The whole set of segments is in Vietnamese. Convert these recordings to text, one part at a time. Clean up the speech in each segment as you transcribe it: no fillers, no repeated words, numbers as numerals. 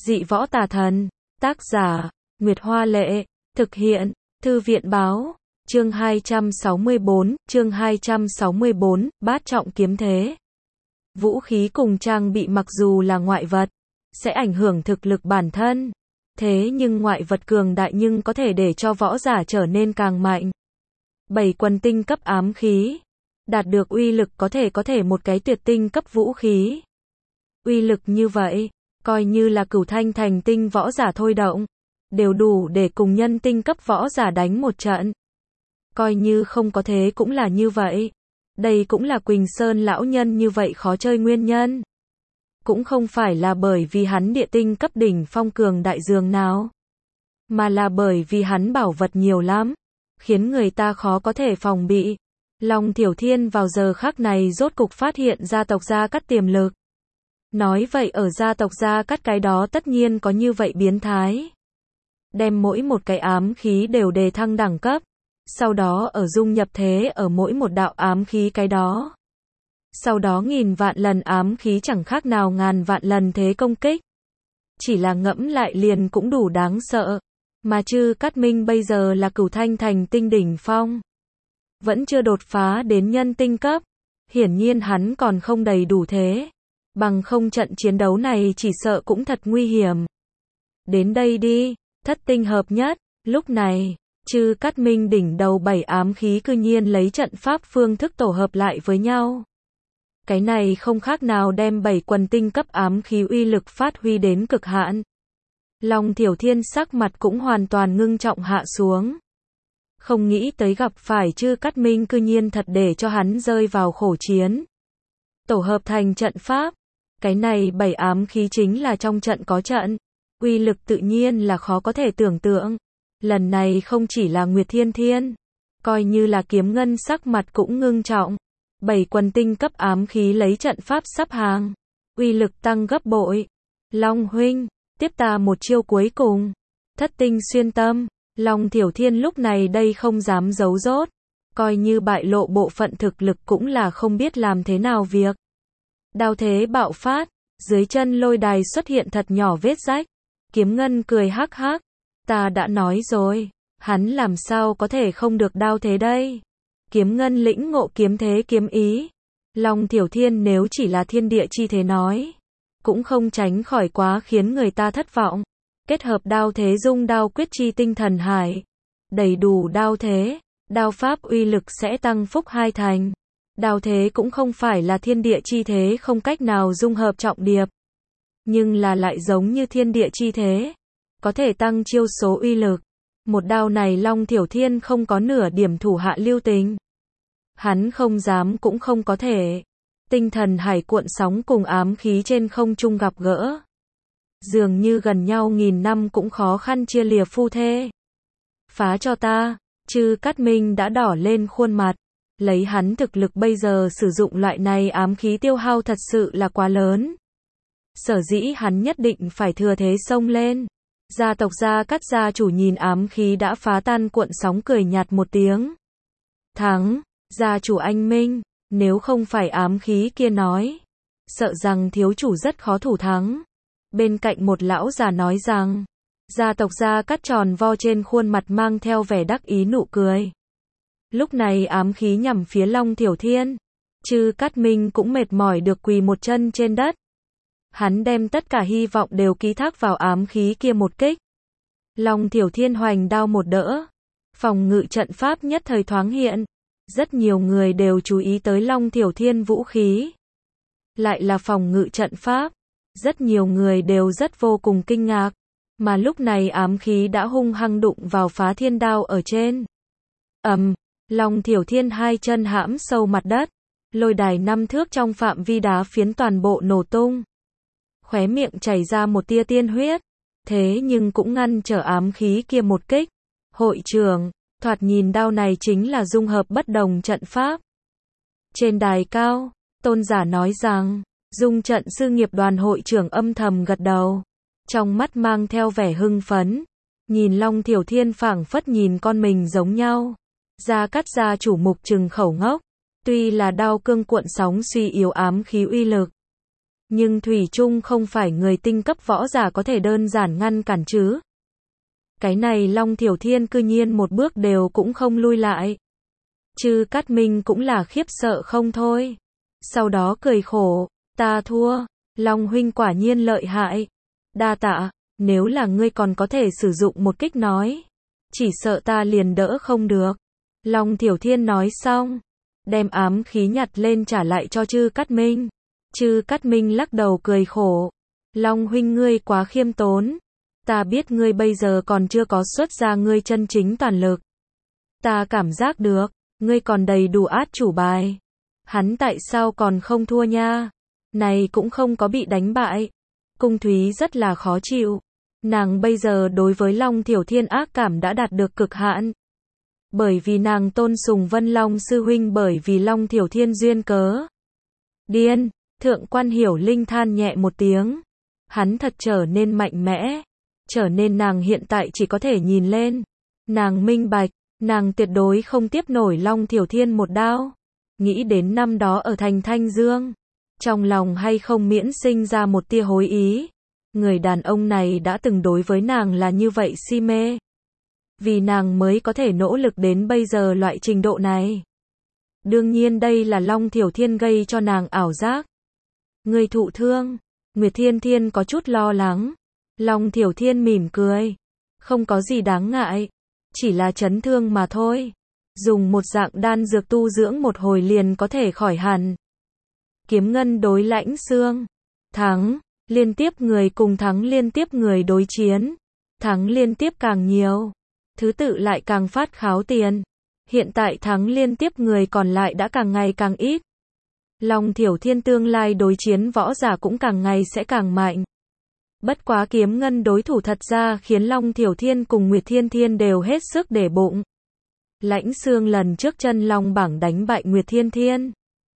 Dị võ tà thần. Tác giả, Nguyệt Hoa Lệ. Thực hiện, Thư viện Báo. Chương 264, Bát trọng kiếm thế. Vũ khí cùng trang bị mặc dù là ngoại vật, sẽ ảnh hưởng thực lực bản thân. Thế nhưng ngoại vật cường đại nhưng có thể để cho võ giả trở nên càng mạnh. 7 quần tinh cấp ám khí. Đạt được uy lực có thể một cái tuyệt tinh cấp vũ khí. Uy lực như vậy, coi như là cửu thanh thành tinh võ giả thôi động, đều đủ để cùng nhân tinh cấp võ giả đánh một trận. Coi như không có thế cũng là như vậy. Đây cũng là Quỳnh Sơn lão nhân như vậy khó chơi nguyên nhân. Cũng không phải là bởi vì hắn địa tinh cấp đỉnh phong cường đại dường nào, mà là bởi vì hắn bảo vật nhiều lắm, khiến người ta khó có thể phòng bị. Long Thiểu Thiên vào giờ khắc này rốt cục phát hiện gia tộc Gia Cát tiềm lực. Nói vậy ở gia tộc Gia Cát cái đó tất nhiên có như vậy biến thái. Đem mỗi một cái ám khí đều đề thăng đẳng cấp, sau đó ở dung nhập thế ở mỗi một đạo ám khí cái đó. Sau đó nghìn vạn lần ám khí chẳng khác nào ngàn vạn lần thế công kích. Chỉ là ngẫm lại liền cũng đủ đáng sợ. Mà Chư Cát Minh bây giờ là cửu thanh thành tinh đỉnh phong, vẫn chưa đột phá đến nhân tinh cấp. Hiển nhiên hắn còn không đầy đủ thế. Bằng không trận chiến đấu này chỉ sợ cũng thật nguy hiểm. Đến đây đi, thất tinh hợp nhất. Lúc này, Chư Cát Minh đỉnh đầu 7 ám khí cư nhiên lấy trận pháp phương thức tổ hợp lại với nhau. Cái này không khác nào đem 7 quần tinh cấp ám khí uy lực phát huy đến cực hạn. Long Thiểu Thiên sắc mặt cũng hoàn toàn ngưng trọng hạ xuống. Không nghĩ tới gặp phải Chư Cát Minh cư nhiên thật để cho hắn rơi vào khổ chiến. Tổ hợp thành trận pháp. Cái này 7 ám khí chính là trong trận có trận. Uy lực tự nhiên là khó có thể tưởng tượng. Lần này không chỉ là Nguyệt Thiên Thiên, coi như là Kiếm Ngân sắc mặt cũng ngưng trọng. 7 quần tinh cấp ám khí lấy trận pháp sắp hàng, uy lực tăng gấp bội. Long huynh, tiếp ta một chiêu cuối cùng. Thất tinh xuyên tâm. Long Thiểu Thiên lúc này đây không dám giấu dốt, coi như bại lộ bộ phận thực lực cũng là không biết làm thế nào việc. Đao thế bạo phát, dưới chân lôi đài xuất hiện thật nhỏ vết rách. Kiếm Ngân cười hắc hắc, ta đã nói rồi, hắn làm sao có thể không được đao thế đây. Kiếm Ngân lĩnh ngộ kiếm thế kiếm ý. Long Thiểu Thiên nếu chỉ là thiên địa chi thế nói, cũng không tránh khỏi quá khiến người ta thất vọng. Kết hợp đao thế dung đao quyết chi tinh thần hải, đầy đủ đao thế, đao pháp uy lực sẽ tăng phúc 2 thành. Đao thế cũng không phải là thiên địa chi thế không cách nào dung hợp trọng điệp, nhưng là lại giống như thiên địa chi thế, có thể tăng chiêu số uy lực. Một đao này Long Thiểu Thiên không có nửa điểm thủ hạ lưu tình. Hắn không dám cũng không có thể. Tinh thần hải cuộn sóng cùng ám khí trên không trung gặp gỡ. Dường như gần nhau nghìn năm cũng khó khăn chia lìa phu thê. Phá cho ta. Chư Cát Minh đã đỏ lên khuôn mặt. Lấy hắn thực lực bây giờ sử dụng loại này ám khí tiêu hao thật sự là quá lớn. Sở dĩ hắn nhất định phải thừa thế xông lên. Gia tộc Gia Cát gia chủ nhìn ám khí đã phá tan cuộn sóng cười nhạt một tiếng. Thắng, gia chủ anh minh, nếu không phải ám khí kia nói, sợ rằng thiếu chủ rất khó thủ thắng. Bên cạnh một lão già nói rằng, gia tộc Gia Cát tròn vo trên khuôn mặt mang theo vẻ đắc ý nụ cười. Lúc này ám khí nhằm phía Long Thiểu Thiên. Chư Cát Minh cũng mệt mỏi được quỳ một chân trên đất. Hắn đem tất cả hy vọng đều ký thác vào ám khí kia một kích. Long Thiểu Thiên hoành đao một đỡ. Phòng ngự trận pháp nhất thời thoáng hiện. Rất nhiều người đều chú ý tới Long Thiểu Thiên vũ khí. Lại là phòng ngự trận pháp. Rất nhiều người đều rất vô cùng kinh ngạc. Mà lúc này ám khí đã hung hăng đụng vào phá thiên đao ở trên. Long Thiểu Thiên 2 chân hãm sâu mặt đất. Lôi đài 5 thước trong phạm vi đá phiến toàn bộ nổ tung. Khóe miệng chảy ra một tia tiên huyết. Thế nhưng cũng ngăn trở ám khí kia một kích. Hội trưởng, thoạt nhìn đao này chính là dung hợp bất đồng trận pháp. Trên đài cao, tôn giả nói rằng, dung trận sư nghiệp đoàn hội trưởng âm thầm gật đầu. Trong mắt mang theo vẻ hưng phấn. Nhìn Long Thiểu Thiên phảng phất nhìn con mình giống nhau. Gia Cát gia chủ mục trừng khẩu ngốc. Tuy là đao cương cuộn sóng suy yếu ám khí uy lực, Nhưng thủy chung không phải người tinh cấp võ giả có thể đơn giản ngăn cản chứ. Cái này Long Thiểu Thiên cư nhiên một bước đều cũng không lui lại. Chư Cát Minh cũng là khiếp sợ không thôi. Sau đó cười khổ, ta thua, Long huynh quả nhiên lợi hại. Đa tạ, nếu là ngươi còn có thể sử dụng một kích nói, chỉ sợ ta liền đỡ không được. Long Thiểu Thiên nói xong, đem ám khí nhặt lên trả lại cho Chư Cát Minh. Chư Cát Minh lắc đầu cười khổ. Long huynh ngươi quá khiêm tốn. Ta biết ngươi bây giờ còn chưa có xuất ra ngươi chân chính toàn lực. Ta cảm giác được, ngươi còn đầy đủ át chủ bài. Hắn tại sao còn không thua nha? Này cũng không có bị đánh bại. Cung Thúy rất là khó chịu. Nàng bây giờ đối với Long Thiểu Thiên ác cảm đã đạt được cực hạn. Bởi vì nàng tôn sùng Vân Long sư huynh, bởi vì Long Thiểu Thiên duyên cớ. Điên, Thượng quan Hiểu Linh than nhẹ một tiếng. Hắn thật trở nên mạnh mẽ. Trở nên nàng hiện tại chỉ có thể nhìn lên. Nàng minh bạch, nàng tuyệt đối không tiếp nổi Long Thiểu Thiên một đao. Nghĩ đến năm đó ở thành Thanh Dương. Trong lòng hay không miễn sinh ra một tia hối ý. Người đàn ông này đã từng đối với nàng là như vậy si mê. Vì nàng mới có thể nỗ lực đến bây giờ loại trình độ này. Đương nhiên đây là Long Thiểu Thiên gây cho nàng ảo giác. Người thụ thương. Nguyệt Thiên Thiên có chút lo lắng. Long Thiểu Thiên mỉm cười. Không có gì đáng ngại. Chỉ là chấn thương mà thôi. Dùng một dạng đan dược tu dưỡng một hồi liền có thể khỏi hẳn. Kiếm Ngân đối Lãnh Xương. Thắng. Liên tiếp người cùng thắng liên tiếp người đối chiến. Thắng liên tiếp càng nhiều. Thứ tự lại càng phát kháo tiền. Hiện tại thắng liên tiếp người còn lại đã càng ngày càng ít. Long Thiểu Thiên tương lai đối chiến võ giả cũng càng ngày sẽ càng mạnh. Bất quá Kiếm Ngân đối thủ thật ra khiến Long Thiểu Thiên cùng Nguyệt Thiên Thiên đều hết sức để bụng. Lãnh Xương lần trước chân long bảng đánh bại Nguyệt Thiên Thiên.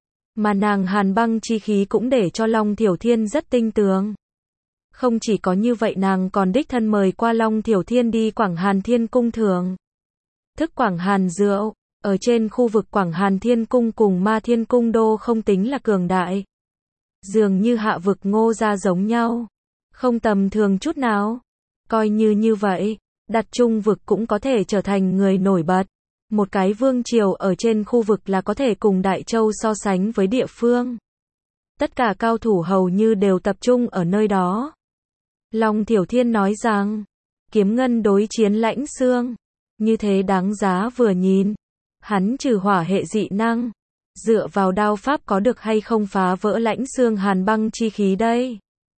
Mà nàng hàn băng chi khí cũng để cho Long Thiểu Thiên rất tinh tường. Không chỉ có như vậy, nàng còn đích thân mời qua Long Thiểu Thiên đi Quảng Hàn Thiên Cung thưởng thức Quảng Hàn rượu. Ở trên khu vực Quảng Hàn Thiên Cung cùng Ma Thiên Cung đô không tính là cường đại. Dường như hạ vực Ngô gia giống nhau. Không tầm thường chút nào. Coi như vậy, đặt trung vực cũng có thể trở thành người nổi bật. Một cái vương triều ở trên khu vực là có thể cùng Đại Châu so sánh với địa phương. Tất cả cao thủ hầu như đều tập trung ở nơi đó. Long Thiểu Thiên nói rằng, Kiếm Ngân đối chiến Lãnh Xương. Như thế đáng giá vừa nhìn. Hắn trừ hỏa hệ dị năng. Dựa vào đao pháp có được hay không phá vỡ Lãnh Xương hàn băng chi khí đây?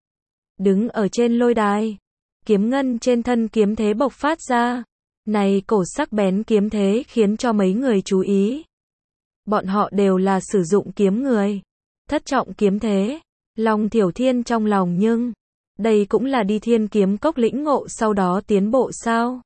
Đứng ở trên lôi đài. Kiếm Ngân trên thân kiếm thế bộc phát ra. Này cổ sắc bén kiếm thế khiến cho mấy người chú ý. Bọn họ đều là sử dụng kiếm người. Thất trọng kiếm thế. Long Thiểu Thiên trong lòng nhưng. Đây cũng là đi Thiên Kiếm Cốc lĩnh ngộ sau đó tiến bộ sao?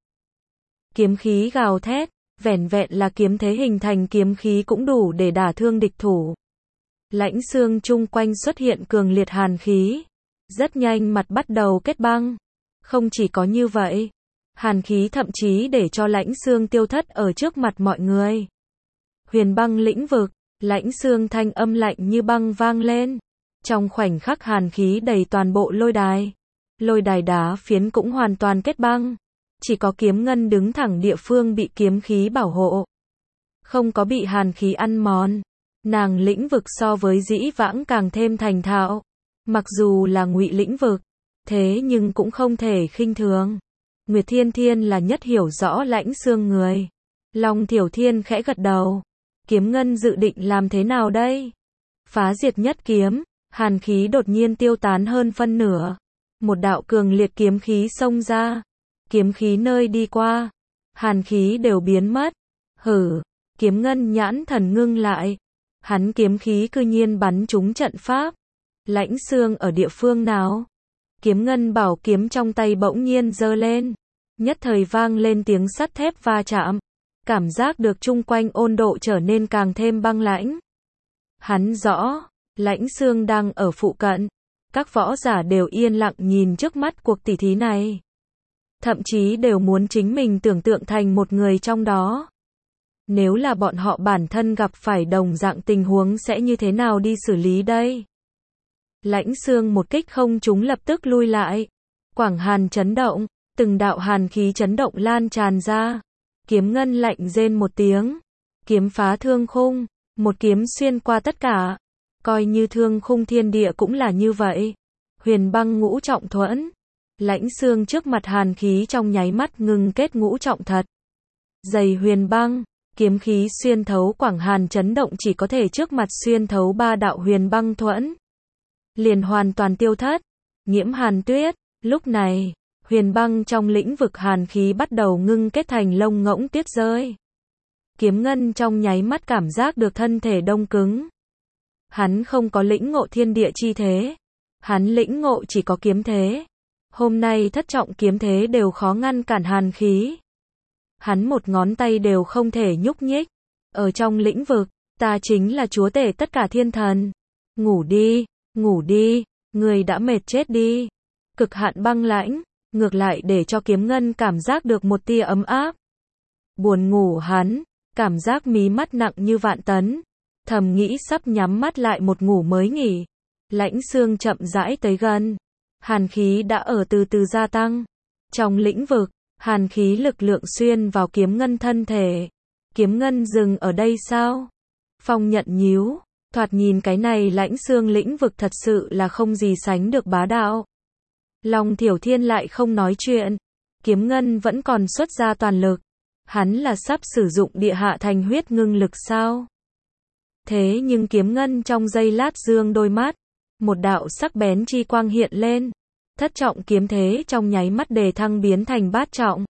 Kiếm khí gào thét. Vẻn vẹn là kiếm thế hình thành kiếm khí cũng đủ để đả thương địch thủ. Lãnh Xương chung quanh xuất hiện cường liệt hàn khí. Rất nhanh mặt bắt đầu kết băng. Không chỉ có như vậy. Hàn khí thậm chí để cho Lãnh Xương tiêu thất ở trước mặt mọi người. Huyền băng lĩnh vực. Lãnh Xương thanh âm lạnh như băng vang lên. Trong khoảnh khắc hàn khí đầy toàn bộ lôi đài. Lôi đài đá phiến cũng hoàn toàn kết băng. Chỉ có Kiếm Ngân đứng thẳng địa phương bị kiếm khí bảo hộ. Không có bị hàn khí ăn mòn. Nàng lĩnh vực so với dĩ vãng càng thêm thành thạo. Mặc dù là ngụy lĩnh vực. Thế nhưng cũng không thể khinh thường. Nguyệt Thiên Thiên là nhất hiểu rõ Lãnh Xương người. Long Thiểu Thiên khẽ gật đầu. Kiếm Ngân dự định làm thế nào đây? Phá diệt nhất kiếm. Hàn khí đột nhiên tiêu tán hơn phân nửa. Một đạo cường liệt kiếm khí xông ra. Kiếm khí nơi đi qua. Hàn khí đều biến mất. Hử. Kiếm Ngân nhãn thần ngưng lại. Hắn kiếm khí cư nhiên bắn trúng trận pháp. Lãnh Xương ở địa phương nào? Kiếm Ngân bảo kiếm trong tay bỗng nhiên giơ lên. Nhất thời vang lên tiếng sắt thép va chạm. Cảm giác được chung quanh ôn độ trở nên càng thêm băng lãnh. Hắn rõ. Lãnh Xương đang ở phụ cận. Các võ giả đều yên lặng nhìn trước mắt cuộc tỉ thí này. Thậm chí đều muốn chính mình tưởng tượng thành một người trong đó. Nếu là bọn họ bản thân gặp phải đồng dạng tình huống sẽ như thế nào đi xử lý đây? Lãnh Xương một kích không trúng lập tức lui lại. Quảng hàn chấn động, từng đạo hàn khí chấn động lan tràn ra. Kiếm ngân lạnh rên một tiếng. Kiếm phá thương khung, một kiếm xuyên qua tất cả. Coi như thương khung thiên địa cũng là như vậy. Huyền băng ngũ trọng thuẫn. Lãnh Xương trước mặt hàn khí trong nháy mắt ngừng kết ngũ trọng thật. Dày huyền băng, kiếm khí xuyên thấu quảng hàn chấn động chỉ có thể trước mặt xuyên thấu ba đạo huyền băng thuẫn. Liền hoàn toàn tiêu thất. Nhiễm hàn tuyết, lúc này, huyền băng trong lĩnh vực hàn khí bắt đầu ngưng kết thành lông ngỗng tuyết rơi. Kiếm ngân trong nháy mắt cảm giác được thân thể đông cứng. Hắn không có lĩnh ngộ thiên địa chi thế. Hắn lĩnh ngộ chỉ có kiếm thế. Hôm nay thất trọng kiếm thế đều khó ngăn cản hàn khí. Hắn một ngón tay đều không thể nhúc nhích. Ở trong lĩnh vực, ta chính là chúa tể tất cả thiên thần. Ngủ đi, người đã mệt chết đi. Cực hạn băng lãnh, ngược lại để cho kiếm ngân cảm giác được một tia ấm áp. Buồn ngủ hắn, cảm giác mí mắt nặng như vạn tấn. Thầm nghĩ sắp nhắm mắt lại một ngủ mới nghỉ. Lãnh Xương chậm rãi tới gần. Hàn khí đã ở từ từ gia tăng. Trong lĩnh vực, hàn khí lực lượng xuyên vào kiếm ngân thân thể. Kiếm ngân dừng ở đây sao? Phong nhận nhíu. Thoạt nhìn cái này Lãnh Xương lĩnh vực thật sự là không gì sánh được bá đạo. Long Thiểu Thiên lại không nói chuyện. Kiếm ngân vẫn còn xuất ra toàn lực. Hắn là sắp sử dụng địa hạ thành huyết ngưng lực sao? Thế nhưng kiếm ngân trong giây lát dương đôi mắt. Một đạo sắc bén chi quang hiện lên. Thất trọng kiếm thế trong nháy mắt đề thăng biến thành bát trọng.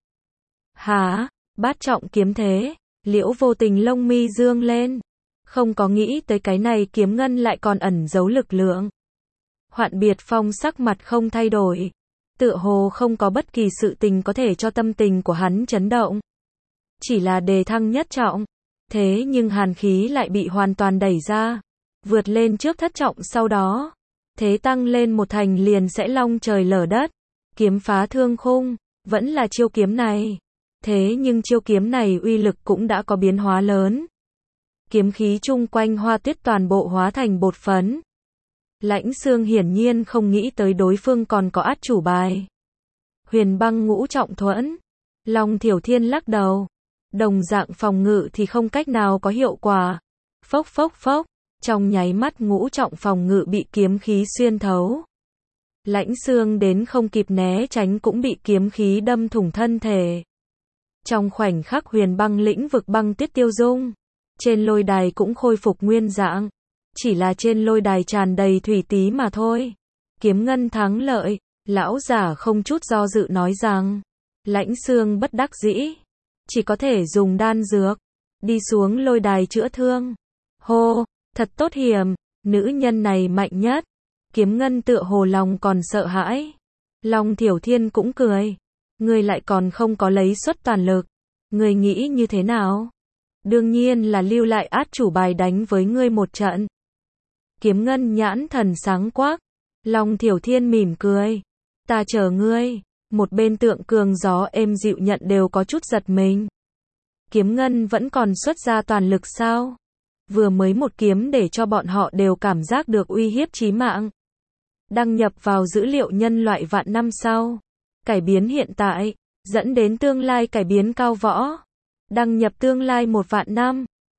Hả? Bát trọng kiếm thế? Liễu Vô Tình lông mi dương lên. Không có nghĩ tới cái này kiếm ngân lại còn ẩn giấu lực lượng. Hoạn Biệt Phong sắc mặt không thay đổi. Tựa hồ không có bất kỳ sự tình có thể cho tâm tình của hắn chấn động. Chỉ là đề thăng nhất trọng. Thế nhưng hàn khí lại bị hoàn toàn đẩy ra. Vượt lên trước thất trọng sau đó. Thế tăng lên một thành liền sẽ long trời lở đất. Kiếm phá thương khung, vẫn là chiêu kiếm này. Thế nhưng chiêu kiếm này uy lực cũng đã có biến hóa lớn. Kiếm khí chung quanh hoa tuyết toàn bộ hóa thành bột phấn. Lãnh Xương hiển nhiên không nghĩ tới đối phương còn có át chủ bài. Huyền băng ngũ trọng thuẫn. Long Thiểu Thiên lắc đầu. Đồng dạng phòng ngự thì không cách nào có hiệu quả. Phốc phốc phốc. Trong nháy mắt ngũ trọng phòng ngự bị kiếm khí xuyên thấu. Lãnh Xương đến không kịp né tránh cũng bị kiếm khí đâm thủng thân thể. Trong khoảnh khắc huyền băng lĩnh vực băng tuyết tiêu dung. Trên lôi đài cũng khôi phục nguyên dạng. Chỉ là trên lôi đài tràn đầy thủy tí mà thôi. Kiếm ngân thắng lợi. Lão giả không chút do dự nói rằng. Lãnh Xương bất đắc dĩ. Chỉ có thể dùng đan dược. Đi xuống lôi đài chữa thương. Hô! Thật tốt hiểm, nữ nhân này mạnh nhất. Kiếm ngân tựa hồ lòng còn sợ hãi. Long Thiểu Thiên cũng cười. Ngươi lại còn không có lấy xuất toàn lực. Ngươi nghĩ như thế nào? Đương nhiên là lưu lại át chủ bài đánh với ngươi một trận. Kiếm ngân nhãn thần sáng quắc. Long Thiểu Thiên mỉm cười. Ta chờ ngươi. Một bên Tượng Cường gió êm dịu nhận đều có chút giật mình. Kiếm ngân vẫn còn xuất ra toàn lực sao? Vừa mới một kiếm để cho bọn họ đều cảm giác được uy hiếp chí mạng. Đăng nhập vào dữ liệu nhân loại vạn năm sau. Cải biến hiện tại, dẫn đến tương lai cải biến cao võ. Đăng nhập tương lai 1 vạn năm.